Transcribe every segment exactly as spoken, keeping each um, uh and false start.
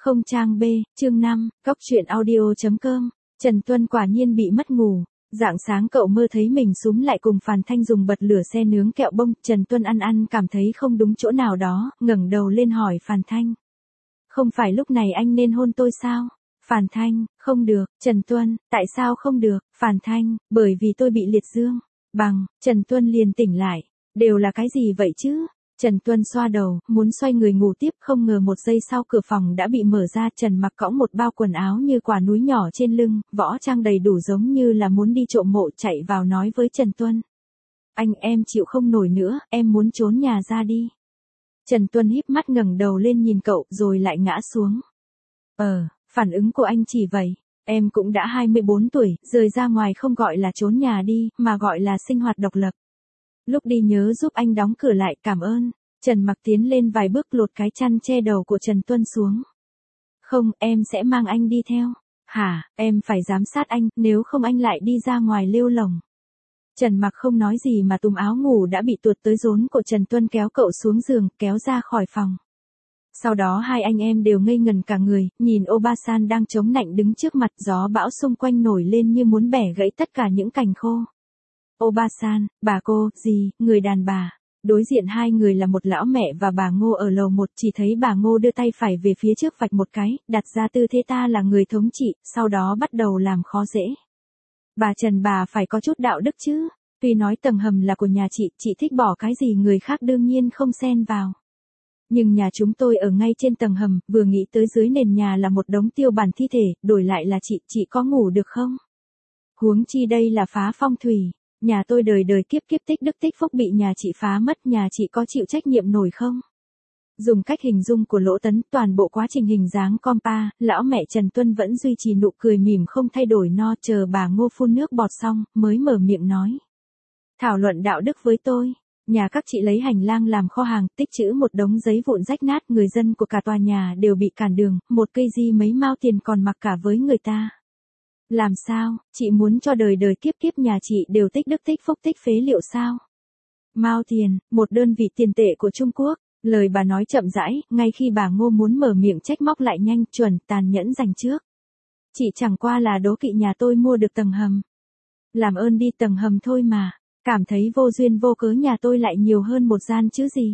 Không trang B, chương năm, cóc truyện audio.com. Trần Tuân quả nhiên bị mất ngủ. Rạng sáng cậu mơ thấy mình súm lại cùng Phàn Thanh dùng bật lửa xe nướng kẹo bông. Trần Tuân ăn ăn cảm thấy không đúng chỗ nào đó, ngẩng đầu lên hỏi Phàn Thanh. Không phải lúc này anh nên hôn tôi sao? Phàn Thanh, không được. Trần Tuân, tại sao không được? Phàn Thanh, bởi vì tôi bị liệt dương. Bằng, Trần Tuân liền tỉnh lại. Đều là cái gì vậy chứ? Trần Tuân xoa đầu, muốn xoay người ngủ tiếp, không ngờ một giây sau cửa phòng đã bị mở ra. Trần Mặc cõng một bao quần áo như quả núi nhỏ trên lưng, võ trang đầy đủ giống như là muốn đi trộm mộ, chạy vào nói với Trần Tuân. Anh, em chịu không nổi nữa, em muốn trốn nhà ra đi. Trần Tuân híp mắt ngẩng đầu lên nhìn cậu, rồi lại ngã xuống. Ờ, phản ứng của anh chỉ vậy. Em cũng đã hai mươi bốn tuổi, rời ra ngoài không gọi là trốn nhà đi, mà gọi là sinh hoạt độc lập. Lúc đi nhớ giúp anh đóng cửa lại, cảm ơn. Trần Mặc tiến lên vài bước lột cái chăn che đầu của Trần Tuân xuống. Không, em sẽ mang anh đi theo. Hả, em phải giám sát anh, nếu không anh lại đi ra ngoài lêu lổng. Trần Mặc không nói gì mà túm áo ngủ đã bị tuột tới rốn của Trần Tuân kéo cậu xuống giường, kéo ra khỏi phòng. Sau đó hai anh em đều ngây ngần cả người, nhìn Obasan đang chống nạnh đứng trước mặt, gió bão xung quanh nổi lên như muốn bẻ gãy tất cả những cành khô. Obasan, bà cô, gì, người đàn bà. Đối diện hai người là một lão mẹ và bà Ngô ở lầu một, chỉ thấy bà Ngô đưa tay phải về phía trước vạch một cái, đặt ra tư thế ta là người thống trị, sau đó bắt đầu làm khó dễ. Bà Trần, bà phải có chút đạo đức chứ, tuy nói tầng hầm là của nhà chị, chị thích bỏ cái gì người khác đương nhiên không xen vào. Nhưng nhà chúng tôi ở ngay trên tầng hầm, vừa nghĩ tới dưới nền nhà là một đống tiêu bản thi thể, đổi lại là chị, chị có ngủ được không? Huống chi đây là phá phong thủy. Nhà tôi đời đời kiếp kiếp tích đức tích phúc bị nhà chị phá mất, nhà chị có chịu trách nhiệm nổi không? Dùng cách hình dung của Lỗ Tấn, toàn bộ quá trình hình dáng compa, lão mẹ Trần Tuân vẫn duy trì nụ cười mỉm không thay đổi no, chờ bà Ngô phun nước bọt xong, mới mở miệng nói. Thảo luận đạo đức với tôi. Nhà các chị lấy hành lang làm kho hàng, tích trữ một đống giấy vụn rách nát, người dân của cả tòa nhà đều bị cản đường, một cây di mấy mao tiền còn mặc cả với người ta. Làm sao, chị muốn cho đời đời kiếp kiếp nhà chị đều tích đức tích phúc tích phế liệu sao? Mao tiền, một đơn vị tiền tệ của Trung Quốc. Lời bà nói chậm rãi, ngay khi bà Ngô muốn mở miệng trách móc lại nhanh, chuẩn, tàn nhẫn giành trước. Chị chẳng qua là đố kỵ nhà tôi mua được tầng hầm. Làm ơn đi, tầng hầm thôi mà. Cảm thấy vô duyên vô cớ nhà tôi lại nhiều hơn một gian chứ gì.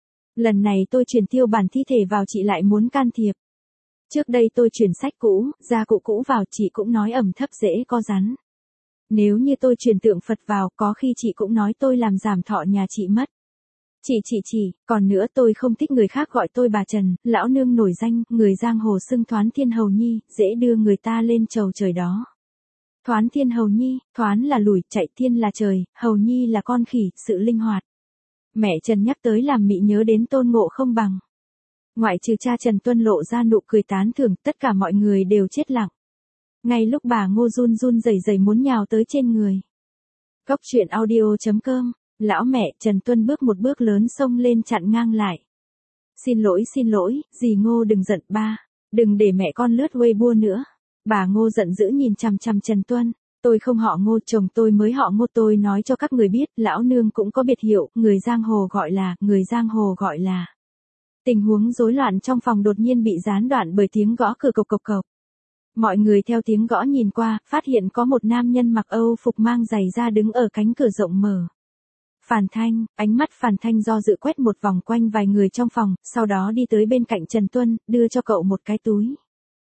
Lần này tôi chuyển tiêu bản thi thể vào chị lại muốn can thiệp. Trước đây tôi chuyển sách cũ, gia cụ cũ vào, chị cũng nói ẩm thấp dễ có rắn. Nếu như tôi chuyển tượng Phật vào, có khi chị cũng nói tôi làm giảm thọ nhà chị mất. Chị chị chị, còn nữa tôi không thích người khác gọi tôi bà Trần, lão nương nổi danh, người giang hồ xưng Thoán Thiên Hầu Nhi, dễ đưa người ta lên chầu trời đó. Thoán Thiên Hầu Nhi, Thoán là lùi, chạy Thiên là trời, Hầu Nhi là con khỉ, sự linh hoạt. Mẹ Trần nhắc tới làm mị nhớ đến Tôn Ngộ Không Bằng. Ngoại trừ cha Trần Tuân lộ ra nụ cười tán thưởng, tất cả mọi người đều chết lặng. Ngay lúc bà Ngô run run rẩy rẩy muốn nhào tới trên người. Cóc truyện audio.com, lão mẹ Trần Tuân bước một bước lớn xông lên chặn ngang lại. Xin lỗi xin lỗi, dì Ngô đừng giận ba, đừng để mẹ con lướt Weibo nữa. Bà Ngô giận dữ nhìn chằm chằm Trần Tuân, tôi không họ Ngô, chồng tôi mới họ Ngô, tôi nói cho các người biết, lão nương cũng có biệt hiệu, người giang hồ gọi là, người giang hồ gọi là. Tình huống rối loạn trong phòng đột nhiên bị gián đoạn bởi tiếng gõ cửa cộc cộc cộc. Mọi người theo tiếng gõ nhìn qua, phát hiện có một nam nhân mặc Âu phục mang giày da đứng ở cánh cửa rộng mở. Phàn Thanh, ánh mắt Phàn Thanh do dự quét một vòng quanh vài người trong phòng, sau đó đi tới bên cạnh Trần Tuân, đưa cho cậu một cái túi.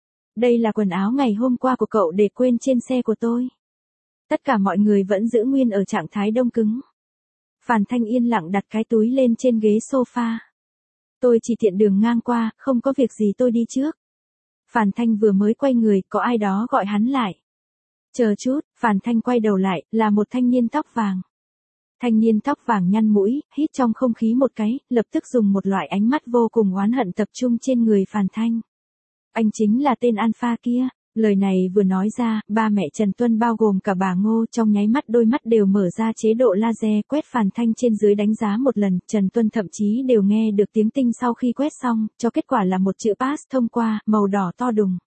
Đây là quần áo ngày hôm qua của cậu để quên trên xe của tôi. Tất cả mọi người vẫn giữ nguyên ở trạng thái đông cứng. Phàn Thanh yên lặng đặt cái túi lên trên ghế sofa. Tôi chỉ tiện đường ngang qua, không có việc gì tôi đi trước. Phàn Thanh vừa mới quay người, có ai đó gọi hắn lại. Chờ chút, Phàn Thanh quay đầu lại, là một thanh niên tóc vàng. Thanh niên tóc vàng nhăn mũi, hít trong không khí một cái, lập tức dùng một loại ánh mắt vô cùng oán hận tập trung trên người Phàn Thanh. Anh chính là tên Alpha kia. Lời này vừa nói ra, ba mẹ Trần Tuân bao gồm cả bà Ngô trong nháy mắt đôi mắt đều mở ra chế độ laser quét Phàn Thanh trên dưới đánh giá một lần, Trần Tuân thậm chí đều nghe được tiếng tinh sau khi quét xong, cho kết quả là một chữ pass thông qua, màu đỏ to đùng.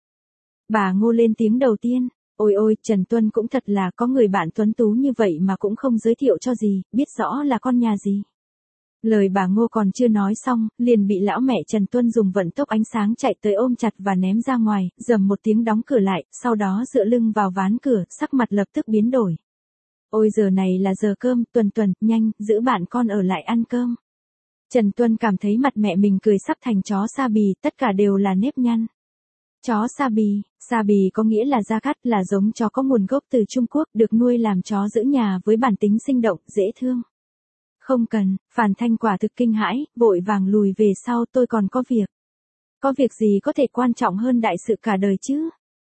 Bà Ngô lên tiếng đầu tiên, ôi ôi, Trần Tuân cũng thật là có người bạn tuấn tú như vậy mà cũng không giới thiệu cho gì, biết rõ là con nhà gì. Lời bà Ngô còn chưa nói xong, liền bị lão mẹ Trần Tuân dùng vận tốc ánh sáng chạy tới ôm chặt và ném ra ngoài, rầm một tiếng đóng cửa lại, sau đó dựa lưng vào ván cửa, sắc mặt lập tức biến đổi. Ôi giờ này là giờ cơm, Tuần Tuần, nhanh, giữ bạn con ở lại ăn cơm. Trần Tuân cảm thấy mặt mẹ mình cười sắp thành chó sa bì, tất cả đều là nếp nhăn. Chó sa bì, sa bì có nghĩa là gia cắt, là giống chó có nguồn gốc từ Trung Quốc, được nuôi làm chó giữ nhà với bản tính sinh động, dễ thương. Không cần, Phàn Thanh quả thực kinh hãi, vội vàng lùi về sau, tôi còn có việc. Có việc gì có thể quan trọng hơn đại sự cả đời chứ?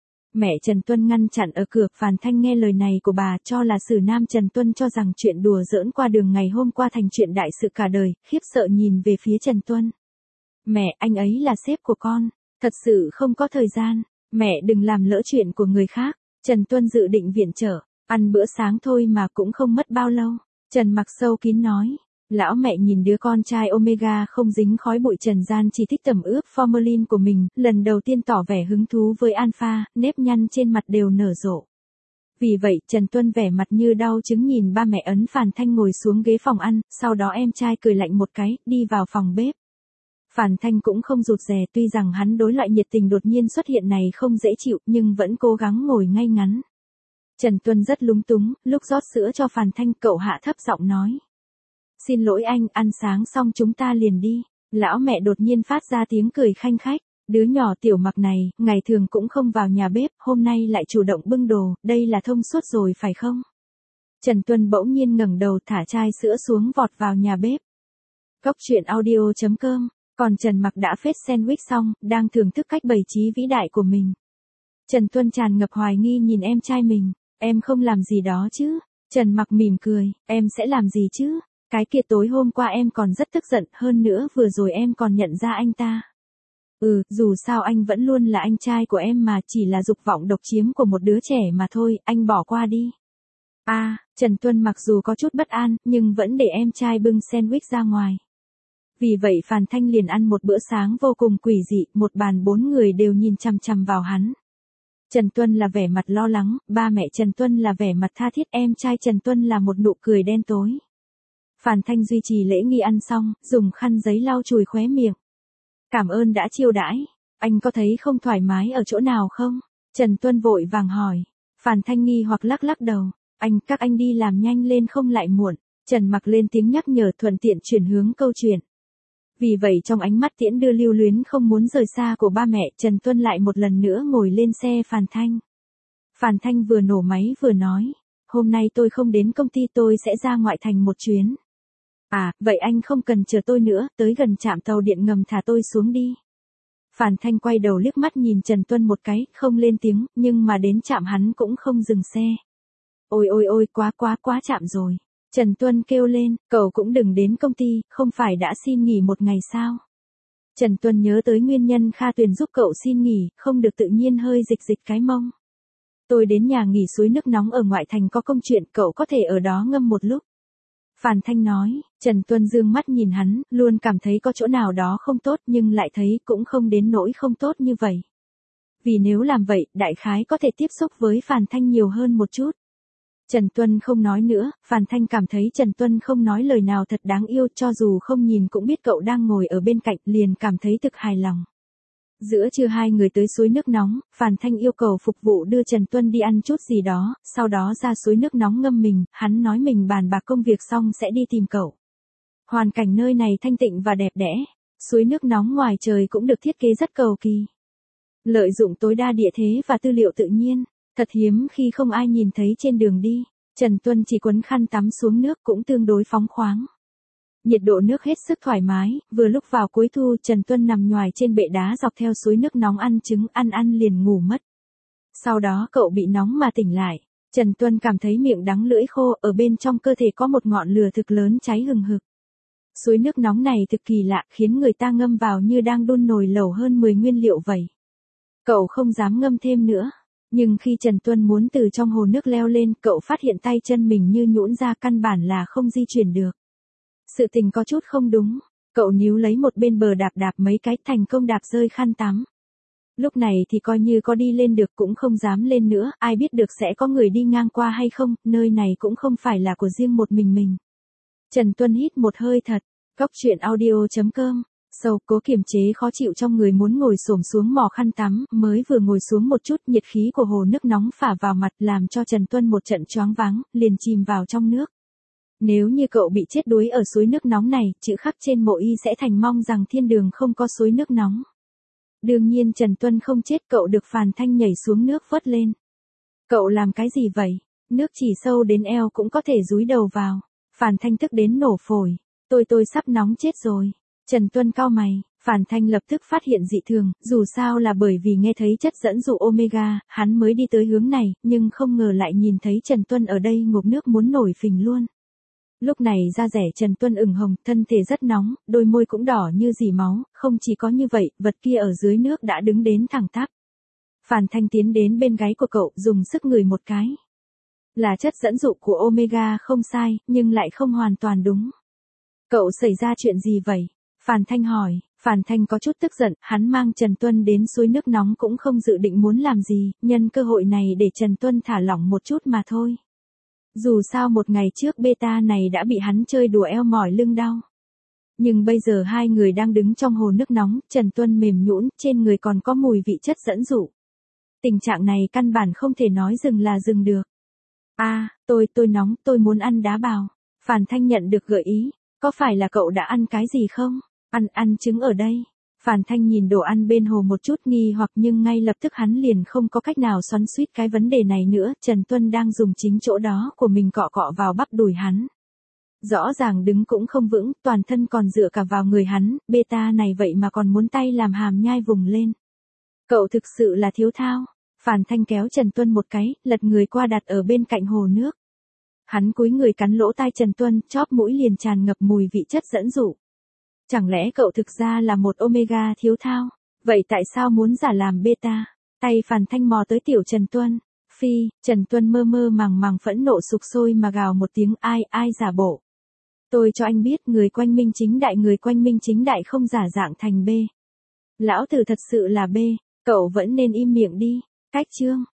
Mẹ Trần Tuân ngăn chặn ở cửa, Phàn Thanh nghe lời này của bà cho là Sử Nam Trần Tuân cho rằng chuyện đùa giỡn qua đường ngày hôm qua thành chuyện đại sự cả đời, khiếp sợ nhìn về phía Trần Tuân. Mẹ, anh ấy là sếp của con, thật sự không có thời gian, mẹ đừng làm lỡ chuyện của người khác. Trần Tuân dự định viện trợ, ăn bữa sáng thôi mà cũng không mất bao lâu. Trần Mặc sâu kín nói. Lão mẹ nhìn đứa con trai Omega không dính khói bụi trần gian chỉ thích tẩm ướp formalin của mình, lần đầu tiên tỏ vẻ hứng thú với Alpha, nếp nhăn trên mặt đều nở rộ. Vì vậy, Trần Tuân vẻ mặt như đau chứng nhìn ba mẹ ấn Phàn Thanh ngồi xuống ghế phòng ăn, sau đó em trai cười lạnh một cái, đi vào phòng bếp. Phàn Thanh cũng không rụt rè, tuy rằng hắn đối loại nhiệt tình đột nhiên xuất hiện này không dễ chịu, nhưng vẫn cố gắng ngồi ngay ngắn. Trần Tuân rất lúng túng, lúc rót sữa cho Phàn Thanh, cậu hạ thấp giọng nói. Xin lỗi anh, ăn sáng xong chúng ta liền đi. Lão mẹ đột nhiên phát ra tiếng cười khanh khách. Đứa nhỏ Tiểu Mặc này, ngày thường cũng không vào nhà bếp, hôm nay lại chủ động bưng đồ, đây là thông suốt rồi phải không? Trần Tuân bỗng nhiên ngẩng đầu thả chai sữa xuống vọt vào nhà bếp. Cốc truyện audio chấm com, còn Trần Mặc đã phết sandwich xong, đang thưởng thức cách bày trí vĩ đại của mình. Trần Tuân tràn ngập hoài nghi nhìn em trai mình, em không làm gì đó chứ? Trần Mặc mỉm cười, em sẽ làm gì chứ? Cái kia tối hôm qua em còn rất tức giận, hơn nữa vừa rồi em còn nhận ra anh ta. Ừ, dù sao anh vẫn luôn là anh trai của em mà, chỉ là dục vọng độc chiếm của một đứa trẻ mà thôi, anh bỏ qua đi. A, à, Trần Tuân mặc dù có chút bất an, nhưng vẫn để em trai bưng sandwich ra ngoài. Vì vậy Phàn Thanh liền ăn một bữa sáng vô cùng quỷ dị, một bàn bốn người đều nhìn chằm chằm vào hắn. Trần Tuân là vẻ mặt lo lắng, ba mẹ Trần Tuân là vẻ mặt tha thiết, em trai Trần Tuân là một nụ cười đen tối. Phàn Thanh duy trì lễ nghi ăn xong, dùng khăn giấy lau chùi khóe miệng. Cảm ơn đã chiêu đãi, anh có thấy không thoải mái ở chỗ nào không? Trần Tuân vội vàng hỏi. Phàn Thanh nghi hoặc lắc lắc đầu, anh, các anh đi làm nhanh lên không lại muộn. Trần Mặc lên tiếng nhắc nhở thuận tiện chuyển hướng câu chuyện. Vì vậy trong ánh mắt tiễn đưa lưu luyến không muốn rời xa của ba mẹ, Trần Tuân lại một lần nữa ngồi lên xe Phàn Thanh. Phàn Thanh vừa nổ máy vừa nói, hôm nay tôi không đến công ty, tôi sẽ ra ngoại thành một chuyến. À, vậy anh không cần chờ tôi nữa, tới gần trạm tàu điện ngầm thả tôi xuống đi. Phàn Thanh quay đầu liếc mắt nhìn Trần Tuân một cái, không lên tiếng, nhưng mà đến trạm hắn cũng không dừng xe. Ôi ôi ôi, quá quá quá chạm rồi. Trần Tuân kêu lên, cậu cũng đừng đến công ty, không phải đã xin nghỉ một ngày sao? Trần Tuân nhớ tới nguyên nhân Kha Tuyền giúp cậu xin nghỉ, không được tự nhiên hơi dịch dịch cái mông. Tôi đến nhà nghỉ suối nước nóng ở ngoại thành có công chuyện, cậu có thể ở đó ngâm một lúc. Phàn Thanh nói, Trần Tuân dương mắt nhìn hắn, luôn cảm thấy có chỗ nào đó không tốt nhưng lại thấy cũng không đến nỗi không tốt như vậy. Vì nếu làm vậy, đại khái có thể tiếp xúc với Phàn Thanh nhiều hơn một chút. Trần Tuân không nói nữa, Phàn Thanh cảm thấy Trần Tuân không nói lời nào thật đáng yêu, cho dù không nhìn cũng biết cậu đang ngồi ở bên cạnh, liền cảm thấy thực hài lòng. Giữa trưa hai người tới suối nước nóng, Phàn Thanh yêu cầu phục vụ đưa Trần Tuân đi ăn chút gì đó, sau đó ra suối nước nóng ngâm mình, hắn nói mình bàn bạc công việc xong sẽ đi tìm cậu. Hoàn cảnh nơi này thanh tịnh và đẹp đẽ, suối nước nóng ngoài trời cũng được thiết kế rất cầu kỳ. Lợi dụng tối đa địa thế và tư liệu tự nhiên, thật hiếm khi không ai nhìn thấy trên đường đi. Trần Tuân chỉ quấn khăn tắm xuống nước cũng tương đối phóng khoáng. Nhiệt độ nước hết sức thoải mái, vừa lúc vào cuối thu Trần Tuân nằm nhoài trên bệ đá dọc theo suối nước nóng ăn trứng, ăn ăn liền ngủ mất. Sau đó cậu bị nóng mà tỉnh lại, Trần Tuân cảm thấy miệng đắng lưỡi khô, ở bên trong cơ thể có một ngọn lửa thực lớn cháy hừng hực. Suối nước nóng này thực kỳ lạ, khiến người ta ngâm vào như đang đun nồi lẩu hơn mười nguyên liệu vậy. Cậu không dám ngâm thêm nữa, nhưng khi Trần Tuân muốn từ trong hồ nước leo lên, cậu phát hiện tay chân mình như nhũn ra, căn bản là không di chuyển được. Sự tình có chút không đúng, cậu níu lấy một bên bờ đạp đạp mấy cái, thành công đạp rơi khăn tắm. Lúc này thì coi như có đi lên được cũng không dám lên nữa, ai biết được sẽ có người đi ngang qua hay không, nơi này cũng không phải là của riêng một mình mình. Trần Tuân hít một hơi thật, Cốc truyện audio chấm com. Sầu cố kiềm chế khó chịu trong người muốn ngồi xổm xuống mò khăn tắm, mới vừa ngồi xuống một chút nhiệt khí của hồ nước nóng phả vào mặt làm cho Trần Tuân một trận choáng váng, liền chìm vào trong nước. Nếu như cậu bị chết đuối ở suối nước nóng này, chữ khắc trên mộ y sẽ thành mong rằng thiên đường không có suối nước nóng. Đương nhiên Trần Tuân không chết, cậu được Phàn Thanh nhảy xuống nước vớt lên. Cậu làm cái gì vậy? Nước chỉ sâu đến eo cũng có thể dúi đầu vào. Phàn Thanh tức đến nổ phổi. Tôi tôi sắp nóng chết rồi. Trần Tuân cau mày, Phàn Thanh lập tức phát hiện dị thường, dù sao là bởi vì nghe thấy chất dẫn dụ omega, hắn mới đi tới hướng này, nhưng không ngờ lại nhìn thấy Trần Tuân ở đây ngụp nước muốn nổi phình luôn. Lúc này da rẻ Trần Tuân ửng hồng, thân thể rất nóng, đôi môi cũng đỏ như dỉ máu, không chỉ có như vậy, vật kia ở dưới nước đã đứng đến thẳng tắp. Phàn Thanh tiến đến bên gáy của cậu, dùng sức ngửi một cái. Là chất dẫn dụ của omega không sai, nhưng lại không hoàn toàn đúng. Cậu xảy ra chuyện gì vậy? Phàn Thanh hỏi. Phàn Thanh có chút tức giận, hắn mang Trần Tuân đến suối nước nóng cũng không dự định muốn làm gì, nhân cơ hội này để Trần Tuân thả lỏng một chút mà thôi. Dù sao một ngày trước beta này đã bị hắn chơi đùa eo mỏi lưng đau. Nhưng bây giờ hai người đang đứng trong hồ nước nóng, Trần Tuân mềm nhũn, trên người còn có mùi vị chất dẫn dụ. Tình trạng này căn bản không thể nói dừng là dừng được. A, à, tôi, tôi nóng, tôi muốn ăn đá bào. Phàn Thanh nhận được gợi ý, có phải là cậu đã ăn cái gì không? Ăn, ăn trứng ở đây. Phàn Thanh nhìn đồ ăn bên hồ một chút nghi hoặc nhưng ngay lập tức hắn liền không có cách nào xoắn xuýt cái vấn đề này nữa, Trần Tuân đang dùng chính chỗ đó của mình cọ cọ vào bắp đùi hắn. Rõ ràng đứng cũng không vững, toàn thân còn dựa cả vào người hắn, beta này vậy mà còn muốn tay làm hàm nhai vùng lên. Cậu thực sự là thiếu thao. Phàn Thanh kéo Trần Tuân một cái, lật người qua đặt ở bên cạnh hồ nước. Hắn cúi người cắn lỗ tai Trần Tuân, chóp mũi liền tràn ngập mùi vị chất dẫn dụ. Chẳng lẽ cậu thực ra là một omega thiếu thao? Vậy tại sao muốn giả làm beta? Tay Phàn Thanh mò tới tiểu Trần Tuân. Phi, Trần Tuân mơ mơ màng màng phẫn nộ sục sôi mà gào một tiếng ai ai giả bộ. Tôi cho anh biết người quanh minh chính đại người quanh minh chính đại không giả dạng thành B. Lão tử thật sự là B, cậu vẫn nên im miệng đi. Cách chương.